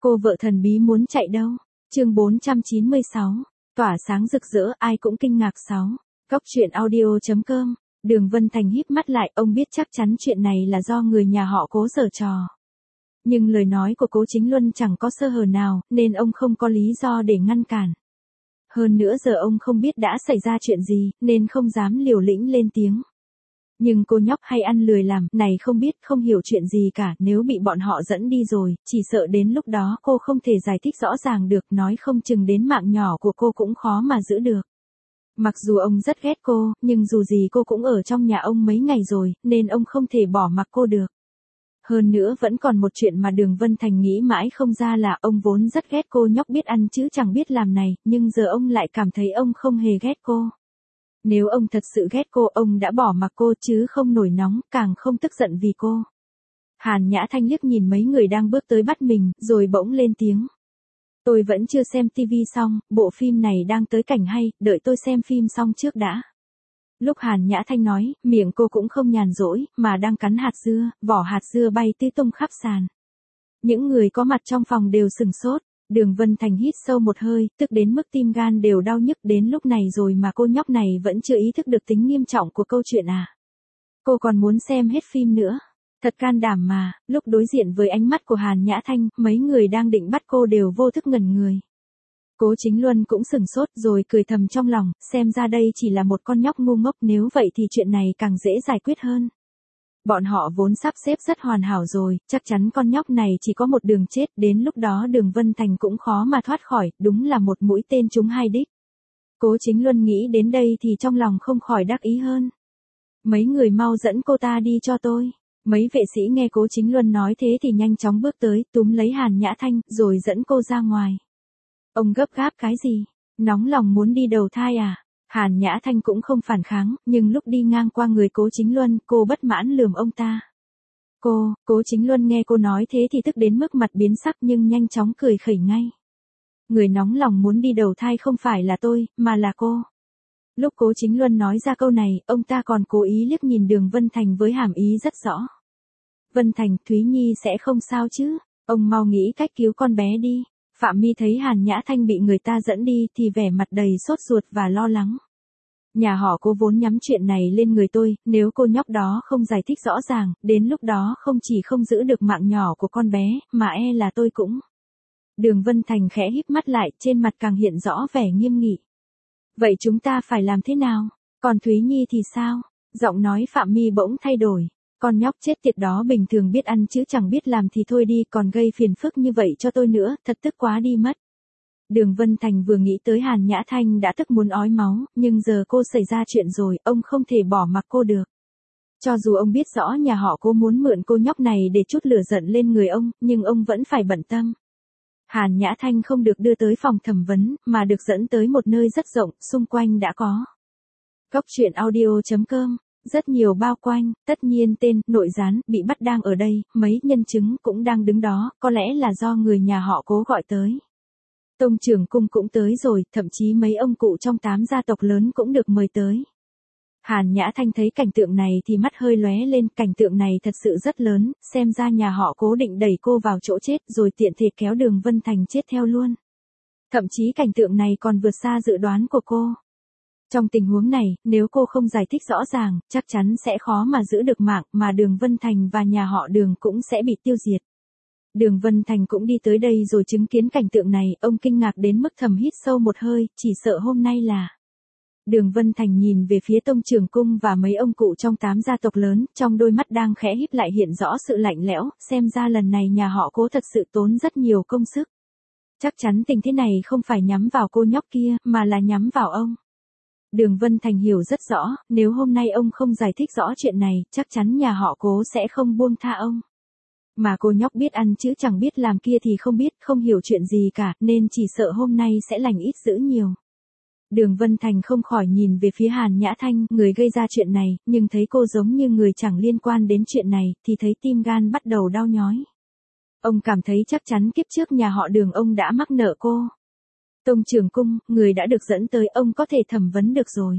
Cô vợ thần bí muốn chạy đâu? Chương 496. Tỏa sáng rực rỡ, ai cũng kinh ngạc 6. Cóc truyện audio.com. Đường Vân Thành híp mắt lại, ông biết chắc chắn chuyện này là do người nhà họ Cố giở trò. Nhưng lời nói của Cố Chính Luân chẳng có sơ hở nào, nên ông không có lý do để ngăn cản. Hơn nữa giờ ông không biết đã xảy ra chuyện gì, nên không dám liều lĩnh lên tiếng. Nhưng cô nhóc hay ăn lười làm, này không biết, không hiểu chuyện gì cả, nếu bị bọn họ dẫn đi rồi, chỉ sợ đến lúc đó cô không thể giải thích rõ ràng được, nói không chừng đến mạng nhỏ của cô cũng khó mà giữ được. Mặc dù ông rất ghét cô, nhưng dù gì cô cũng ở trong nhà ông mấy ngày rồi, nên ông không thể bỏ mặc cô được. Hơn nữa vẫn còn một chuyện mà Đường Vân Thành nghĩ mãi không ra là ông vốn rất ghét cô nhóc biết ăn chứ chẳng biết làm này, nhưng giờ ông lại cảm thấy ông không hề ghét cô. Nếu ông thật sự ghét cô, ông đã bỏ mặc cô chứ không nổi nóng, càng không tức giận vì cô. Hàn Nhã Thanh liếc nhìn mấy người đang bước tới bắt mình, rồi bỗng lên tiếng. Tôi vẫn chưa xem tivi xong, bộ phim này đang tới cảnh hay, đợi tôi xem phim xong trước đã. Lúc Hàn Nhã Thanh nói, miệng cô cũng không nhàn rỗi, mà đang cắn hạt dưa, vỏ hạt dưa bay tứ tung khắp sàn. Những người có mặt trong phòng đều sửng sốt. Đường Vân Thành hít sâu một hơi, tức đến mức tim gan đều đau nhức, đến lúc này rồi mà cô nhóc này vẫn chưa ý thức được tính nghiêm trọng của câu chuyện à. Cô còn muốn xem hết phim nữa. Thật can đảm mà. Lúc đối diện với ánh mắt của Hàn Nhã Thanh, mấy người đang định bắt cô đều vô thức ngẩn người. Cố Chính Luân cũng sửng sốt rồi cười thầm trong lòng, xem ra đây chỉ là một con nhóc ngu ngốc, nếu vậy thì chuyện này càng dễ giải quyết hơn. Bọn họ vốn sắp xếp rất hoàn hảo rồi, chắc chắn con nhóc này chỉ có một đường chết, đến lúc đó Đường Vân Thành cũng khó mà thoát khỏi, đúng là một mũi tên trúng hai đích. Cố Chính Luân nghĩ đến đây thì trong lòng không khỏi đắc ý hơn. Mấy người mau dẫn cô ta đi cho tôi. Mấy vệ sĩ nghe Cố Chính Luân nói thế thì nhanh chóng bước tới, túm lấy Hàn Nhã Thanh, rồi dẫn cô ra ngoài. Ông gấp gáp cái gì? Nóng lòng muốn đi đầu thai à? Hàn Nhã Thanh cũng không phản kháng, nhưng lúc đi ngang qua người Cố Chính Luân, cô bất mãn lườm ông ta. Cố Chính Luân nghe cô nói thế thì tức đến mức mặt biến sắc nhưng nhanh chóng cười khẩy ngay. Người nóng lòng muốn đi đầu thai không phải là tôi, mà là cô. Lúc Cố Chính Luân nói ra câu này, ông ta còn cố ý liếc nhìn Đường Vân Thành với hàm ý rất rõ. Vân Thành, Thúy Nhi sẽ không sao chứ? Ông mau nghĩ cách cứu con bé đi. Phạm Mi thấy Hàn Nhã Thanh bị người ta dẫn đi thì vẻ mặt đầy sốt ruột và lo lắng. Nhà họ Cố vốn nhắm chuyện này lên người tôi, nếu cô nhóc đó không giải thích rõ ràng, đến lúc đó không chỉ không giữ được mạng nhỏ của con bé, mà e là tôi cũng. Đường Vân Thành khẽ híp mắt lại, trên mặt càng hiện rõ vẻ nghiêm nghị. Vậy chúng ta phải làm thế nào? Còn Thúy Nhi thì sao? Giọng nói Phạm Mi bỗng thay đổi. Con nhóc chết tiệt đó bình thường biết ăn chứ chẳng biết làm thì thôi đi, còn gây phiền phức như vậy cho tôi nữa, thật tức quá đi mất. Đường Vân Thành vừa nghĩ tới Hàn Nhã Thanh đã tức muốn ói máu, nhưng giờ cô xảy ra chuyện rồi, ông không thể bỏ mặc cô được. Cho dù ông biết rõ nhà họ Cố muốn mượn cô nhóc này để trút lửa giận lên người ông, nhưng ông vẫn phải bận tâm. Hàn Nhã Thanh không được đưa tới phòng thẩm vấn, mà được dẫn tới một nơi rất rộng, xung quanh đã có. Cóc truyện audio.com. Rất nhiều bao quanh, tất nhiên tên, nội gián, bị bắt đang ở đây, mấy nhân chứng cũng đang đứng đó, có lẽ là do người nhà họ Cố gọi tới. Tông trưởng cung cũng tới rồi, thậm chí mấy ông cụ trong 8 gia tộc lớn cũng được mời tới. Hàn Nhã Thanh thấy cảnh tượng này thì mắt hơi lóe lên, cảnh tượng này thật sự rất lớn, xem ra nhà họ Cố định đẩy cô vào chỗ chết rồi tiện thể kéo Đường Vân Thành chết theo luôn. Thậm chí cảnh tượng này còn vượt xa dự đoán của cô. Trong tình huống này, nếu cô không giải thích rõ ràng, chắc chắn sẽ khó mà giữ được mạng, mà Đường Vân Thành và nhà họ Đường cũng sẽ bị tiêu diệt. Đường Vân Thành cũng đi tới đây rồi chứng kiến cảnh tượng này, ông kinh ngạc đến mức thầm hít sâu một hơi, chỉ sợ hôm nay là. Đường Vân Thành nhìn về phía Tông trưởng cung và mấy ông cụ trong 8 gia tộc lớn, trong đôi mắt đang khẽ híp lại hiện rõ sự lạnh lẽo, xem ra lần này nhà họ Cố thật sự tốn rất nhiều công sức. Chắc chắn tình thế này không phải nhắm vào cô nhóc kia, mà là nhắm vào ông. Đường Vân Thành hiểu rất rõ, nếu hôm nay ông không giải thích rõ chuyện này, chắc chắn nhà họ Cố sẽ không buông tha ông. Mà cô nhóc biết ăn chứ chẳng biết làm kia thì không biết, không hiểu chuyện gì cả, nên chỉ sợ hôm nay sẽ lành ít dữ nhiều. Đường Vân Thành không khỏi nhìn về phía Hàn Nhã Thanh, người gây ra chuyện này, nhưng thấy cô giống như người chẳng liên quan đến chuyện này, thì thấy tim gan bắt đầu đau nhói. Ông cảm thấy chắc chắn kiếp trước nhà họ Đường ông đã mắc nợ cô. Tông trưởng cung, người đã được dẫn tới, ông có thể thẩm vấn được rồi.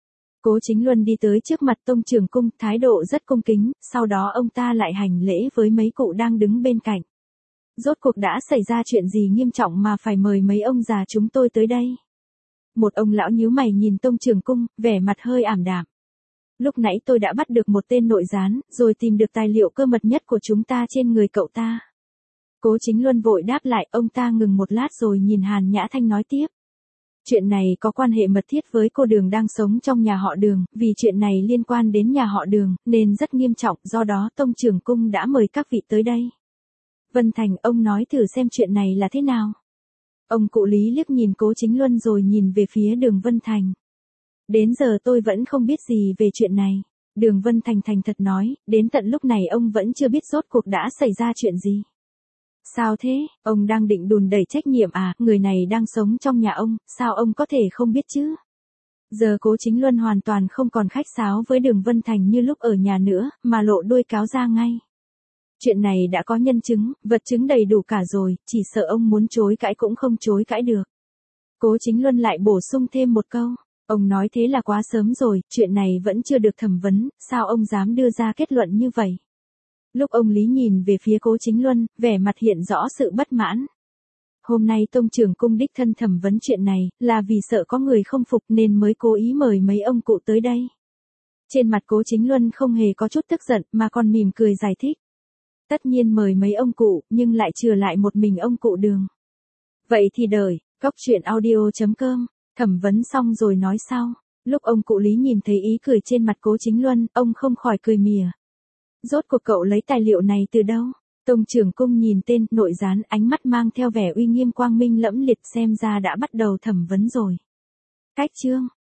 Cố Chính Luân đi tới trước mặt Tông trưởng cung, thái độ rất cung kính, sau đó ông ta lại hành lễ với mấy cụ đang đứng bên cạnh. Rốt cuộc đã xảy ra chuyện gì nghiêm trọng mà phải mời mấy ông già chúng tôi tới đây? Một ông lão nhíu mày nhìn Tông Trường Cung, vẻ mặt hơi ảm đạm. Lúc nãy tôi đã bắt được một tên nội gián, rồi tìm được tài liệu cơ mật nhất của chúng ta trên người cậu ta. Cố Chính Luân vội đáp lại, ông ta ngừng một lát rồi nhìn Hàn Nhã Thanh nói tiếp. Chuyện này có quan hệ mật thiết với cô Đường đang sống trong nhà họ Đường, vì chuyện này liên quan đến nhà họ Đường, nên rất nghiêm trọng, do đó Tông Trường Cung đã mời các vị tới đây. Vân Thành, ông nói thử xem chuyện này là thế nào. Ông cụ Lý liếc nhìn Cố Chính Luân rồi nhìn về phía Đường Vân Thành. Đến giờ tôi vẫn không biết gì về chuyện này. Đường Vân Thành thành thật nói, đến tận lúc này ông vẫn chưa biết rốt cuộc đã xảy ra chuyện gì. Sao thế, ông đang định đùn đẩy trách nhiệm à, người này đang sống trong nhà ông, sao ông có thể không biết chứ? Giờ Cố Chính Luân hoàn toàn không còn khách sáo với Đường Vân Thành như lúc ở nhà nữa, mà lộ đuôi cáo ra ngay. Chuyện này đã có nhân chứng, vật chứng đầy đủ cả rồi, chỉ sợ ông muốn chối cãi cũng không chối cãi được. Cố Chính Luân lại bổ sung thêm một câu. Ông nói thế là quá sớm rồi, chuyện này vẫn chưa được thẩm vấn, sao ông dám đưa ra kết luận như vậy? Lúc ông Lý nhìn về phía Cố Chính Luân, vẻ mặt hiện rõ sự bất mãn. Hôm nay Tông Trường Cung đích thân thẩm vấn chuyện này, là vì sợ có người không phục nên mới cố ý mời mấy ông cụ tới đây. Trên mặt Cố Chính Luân không hề có chút tức giận mà còn mỉm cười giải thích. Tất nhiên mời mấy ông cụ, nhưng lại chừa lại một mình ông cụ Đường. Vậy thì đợi, coctruyện.audio.com, thẩm vấn xong rồi nói sau. Lúc ông cụ Lý nhìn thấy ý cười trên mặt Cố Chính Luân, ông không khỏi cười mỉa. Rốt cuộc cậu lấy tài liệu này từ đâu? Tông Trường Cung nhìn tên nội gián, ánh mắt mang theo vẻ uy nghiêm quang minh lẫm liệt, xem ra đã bắt đầu thẩm vấn rồi. Cách chương